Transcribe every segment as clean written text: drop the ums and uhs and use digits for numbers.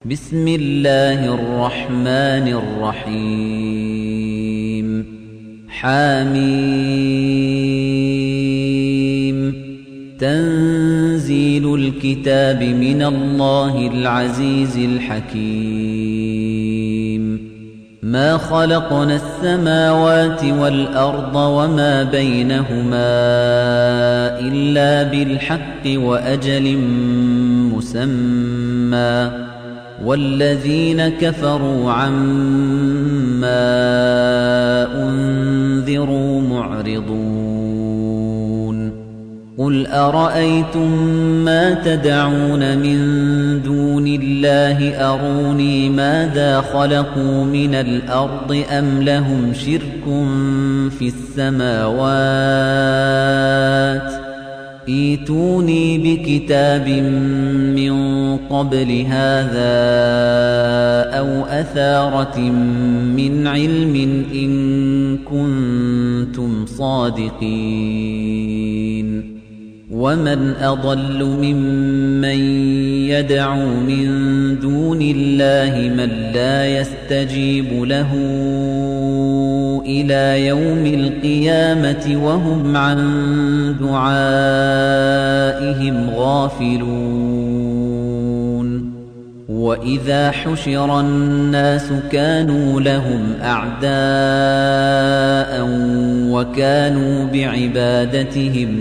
بسم الله الرحمن الرحيم حميم تنزيل الكتاب من الله العزيز الحكيم ما خلقنا السماوات والأرض وما بينهما إلا بالحق وأجل مسمى والذين كفروا عما أنذروا معرضون قل أرأيتم ما تدعون من دون الله أروني ماذا خلقوا من الأرض أم لهم شرك في السماوات ايتوني بكتاب من قبل هذا أو أثارة من علم إن كنتم صادقين ومن أضل ممن يدعو من دون الله من لا يستجيب له إلى يوم القيامة وهم عن دعائهم غافلون وإذا حشر الناس كانوا لهم أعداء وكانوا بعبادتهم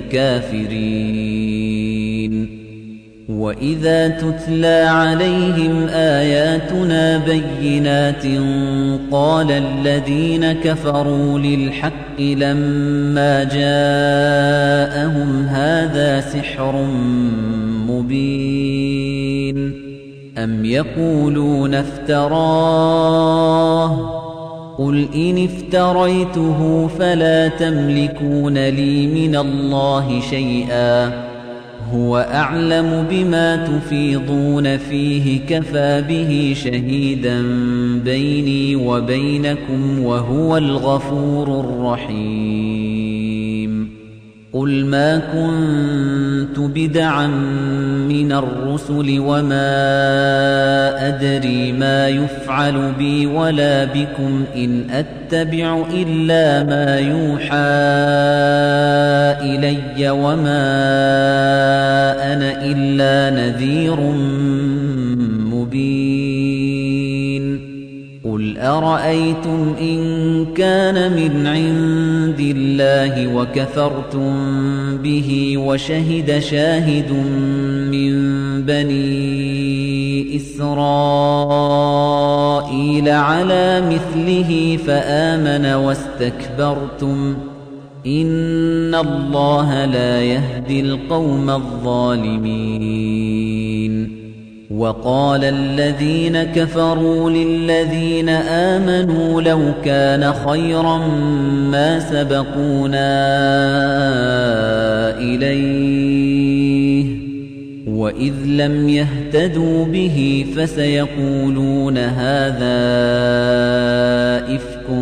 كافرين وإذا تتلى عليهم آياتنا بينات قال الذين كفروا للحق لما جاءهم هذا سحر مبين أم يقولون افتراه قل إن افتريته فلا تملكون لي من الله شيئا هو أعلم بما تفيضون فيه كفى به شهيدا بيني وبينكم وهو الغفور الرحيم قل ما كنت بدعا من الرسل وما أدري ما يفعل بي ولا بكم إن أتبع إلا ما يوحى إلي وما أنا إلا نذير مبين قل أرأيتم إن كان من عند الله وكفرتم به وشهد شاهد من بني إسرائيل على مثله فآمن واستكبرتم إن الله لا يهدي القوم الظالمين وقال الذين كفروا للذين آمنوا لو كان خيرا ما سبقونا إليه وإذ لم يهتدوا به فسيقولون هذا إفك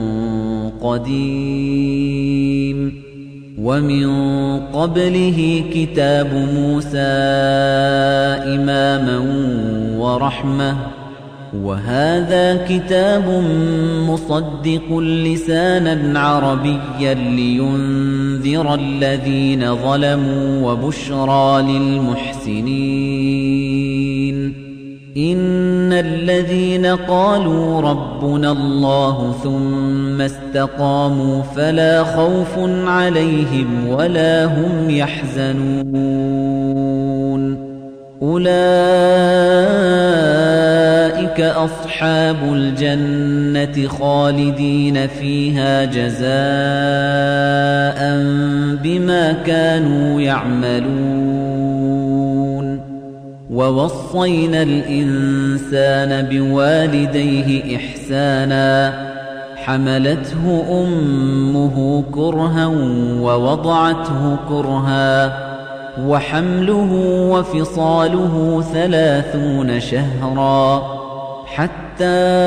قديم ومن قبله كتاب موسى إماما ورحمة وهذا كتاب مصدق لسانا عربيا لينذر الذين ظلموا وبشرى للمحسنين إن الذين قالوا ربنا الله ثم استقاموا فلا خوف عليهم ولا هم يحزنون أولئك أصحاب الجنة خالدين فيها جزاء بما كانوا يعملون ووصينا الإنسان بوالديه إحسانا حملته أمه كرها ووضعته كرها وحمله وفصاله 30 شهرا حتى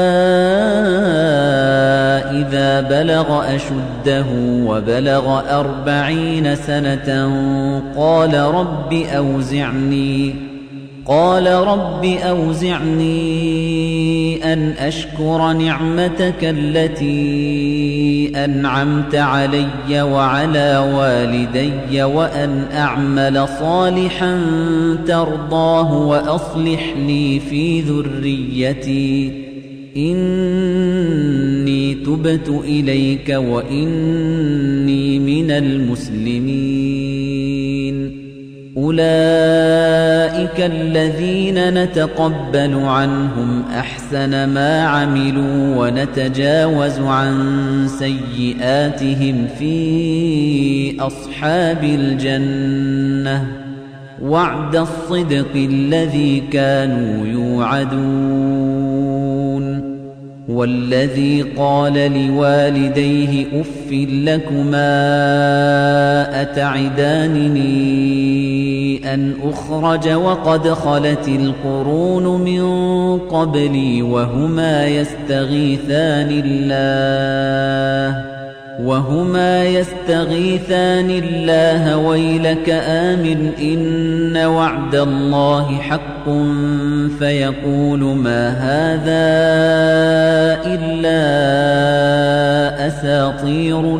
إذا بلغ أشده وبلغ 40 سنة قال رب أوزعني قال رب أوزعني أن أشكر نعمتك التي أنعمت علي وعلى والدي وأن أعمل صالحا ترضاه وأصلح لي في ذريتي إني تبت إليك وإني من المسلمين أولئك الذين نتقبل عنهم أحسن ما عملوا ونتجاوز عن سيئاتهم في أصحاب الجنة وعد الصدق الذي كانوا يوعدون والذي قال لوالديه أف لكما أتعدانني أن أخرج وقد خلت القرون من قبلي وهما يستغيثان الله ويلك آمن إن وعد الله حق فيقول ما هذا إلا أساطير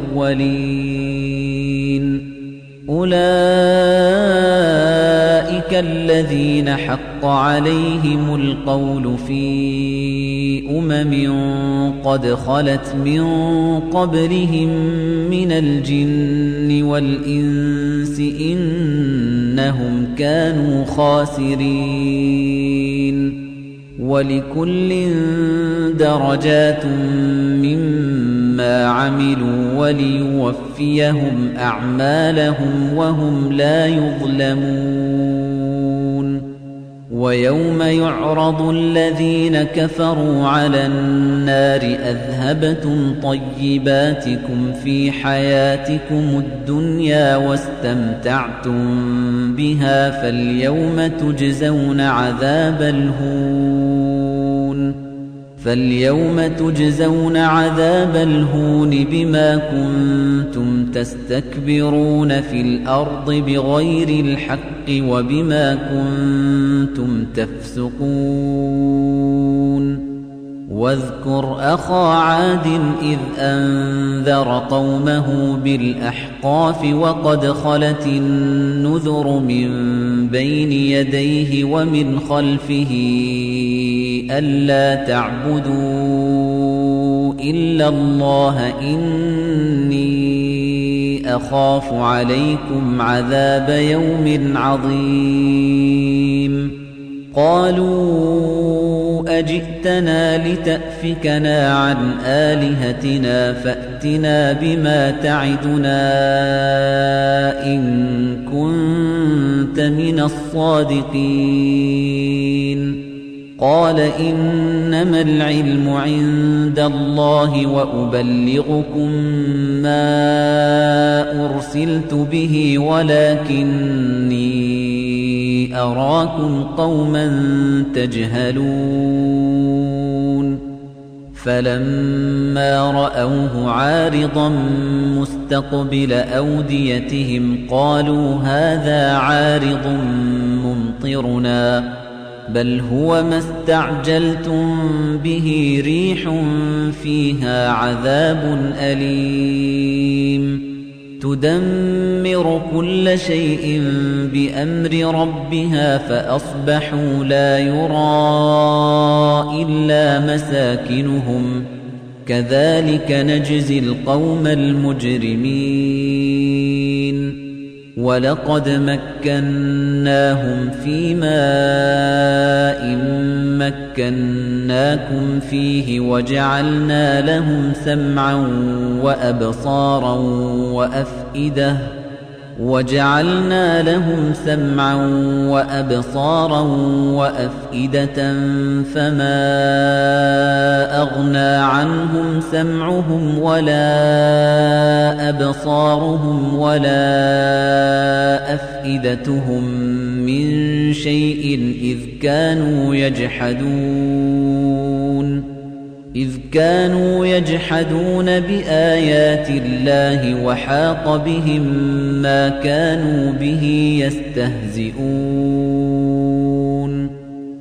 الأولين أولئك الذين حق عليهم القول في قد خلت من قبلهم من الجن والإنس إنهم كانوا خاسرين ولكل درجات مما عملوا وليوفيهم أعمالهم وهم لا يظلمون ويوم يعرض الذين كفروا على النار أذهبتم طيباتكم في حياتكم الدنيا واستمتعتم بها فاليوم تجزون عذاب الهون بما كنتم تستكبرون في الأرض بغير الحق وبما كنتم تفسقون واذكر أخا عاد إذ أنذر قومه بالأحقاف وقد خلت النذر من بين يديه ومن خلفه ألا تعبدوا إلا الله إني أخاف عليكم عذاب يوم عظيم قالوا أجئتنا لتأفكنا عن آلهتنا فأتنا بما تعدنا إن كنت من الصادقين قال إنما العلم عند الله وأبلغكم ما أرسلت به ولكني أراكم قوما تجهلون فلما رأوه عارضا مستقبل أوديتهم قالوا هذا عارض ممطرنا بل هو ما استعجلتم به ريح فيها عذاب أليم تدمر كل شيء بأمر ربها فأصبحوا لا يرى إلا مساكنهم كذلك نجزي القوم المجرمين ولقد مكناهم في ماء مكناكم فيه وجعلنا لهم سمعا وأبصارا وأفئدة فما أغنى عنهم سمعهم ولا أبصارهم ولا أفئدتهم من شيء إذ كانوا يجحدون بآيات الله وحاق بهم ما كانوا به يستهزئون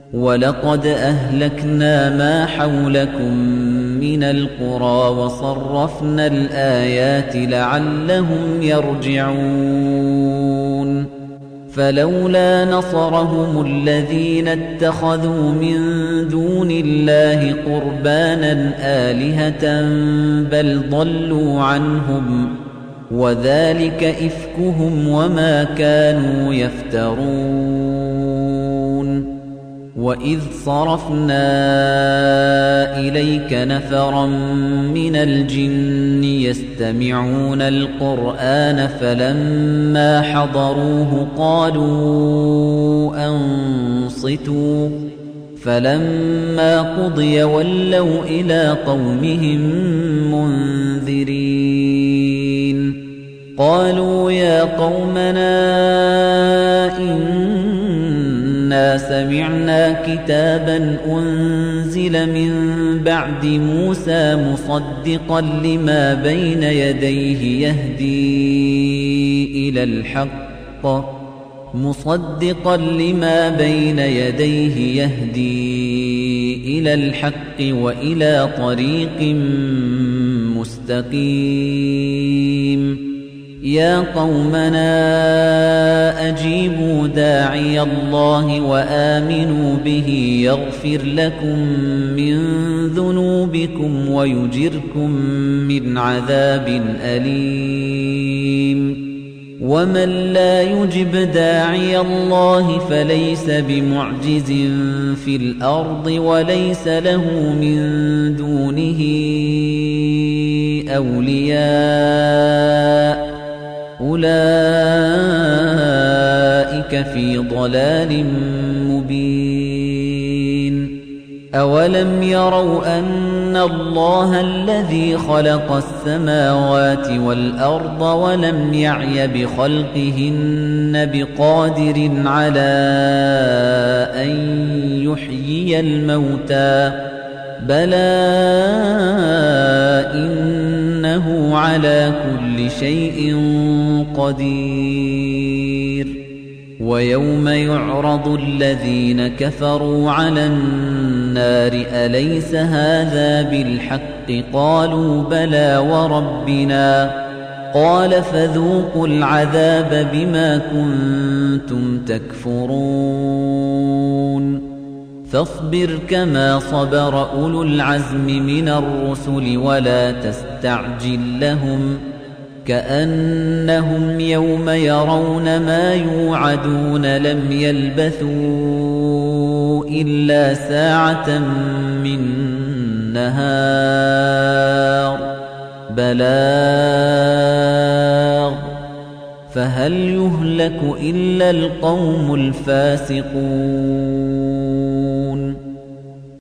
وَلَقَدْ أَهْلَكْنَا مَا حَوْلَكُمْ مِنَ الْقُرَى وَصَرَّفْنَا الْآيَاتِ لَعَلَّهُمْ يَرْجِعُونَ فَلَوْلَا نَصَرَهُمُ الَّذِينَ اتَّخَذُوا مِن دُونِ اللَّهِ قُرْبَانًا آلِهَةً بَلْ ضَلُّوا عَنْهُمْ وَذَلِكَ إِفْكُهُمْ وَمَا كَانُوا يَفْتَرُونَ وَإِذْ صَرَفْنَا إِلَيْكَ نَفَرًا مِنَ الْجِنِّ يَسْتَمِعُونَ الْقُرْآنَ فَلَمَّا حَضَرُوهُ قَالُوا أَنصِتُوا فَلَمَّا قُضِيَ وَلَّوْا إِلَى قَوْمِهِم مُنذِرِينَ قَالُوا يَا قَوْمَنَا إِنَّا سَمِعْنَا كِتَابًا أُنزِلَ مِن بَعْدِ مُوسَىٰ مُصَدِّقًا لِّمَا بَيْنَ يَدَيْهِ يَهْدِي إِلَى الْحَقِّ وَإِلَى طَرِيقٍ مُّسْتَقِيمٍ يَا قَوْمَنَا أَجِيبُوا دَاعِيَ اللَّهِ وَآمِنُوا بِهِ يَغْفِرْ لَكُم مِّن ذُنُوبِكُمْ وَيُجِرْكُم مِّنْ عَذَابٍ أَلِيمٍ وَمَن لَّا يُجِبْ دَاعِيَ اللَّهِ فَلَيْسَ بِمُعْجِزٍ فِي الْأَرْضِ وَلَيْسَ لَهُ مِن دُونِهِ أَوْلِيَاءُ أُولَئِكَ فِي ضَلَالٍ مُّبِينٍ أَوَلَمْ يَرَوْا أَنَّ اللَّهَ الَّذِي خَلَقَ السَّمَاوَاتِ وَالْأَرْضَ وَلَمْ يَعْيَ بِخَلْقِهِنَّ بِقَادِرٍ عَلَىٰ أَن يُحْيِيَ الْمَوْتَىٰ بَلَىٰ إِنَّهُ عَلَىٰ كُلِّ شَيْءٍ قَدِيرٌ وَيَوْمَ يُعْرَضُ الَّذِينَ كَفَرُوا عَلَى النَّارِ أَلَيْسَ هَٰذَا بِالْحَقِّ قَالُوا بَلَىٰ وَرَبِّنَا قَالَ فَذُوقُوا الْعَذَابَ بِمَا كُنتُمْ تَكْفُرُونَ فاصبر كما صبر أولو العزم من الرسل ولا تستعجل لهم كأنهم يوم يرون ما يوعدون لم يلبثوا إلا ساعة من نهار بلاغ فهل يهلك إلا القوم الفاسقون